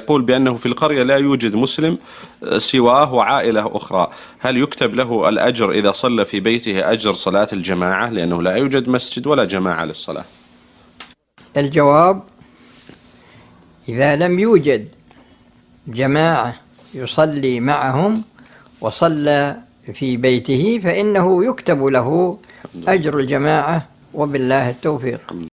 يقول بأنه في القرية لا يوجد مسلم سواه وعائلة أخرى، هل يكتب له الأجر إذا صلى في بيته أجر صلاة الجماعة لأنه لا يوجد مسجد ولا جماعة للصلاة؟ الجواب: إذا لم يوجد جماعة يصلي معهم وصلى في بيته فإنه يكتب له أجر الجماعة، وبالله التوفيق.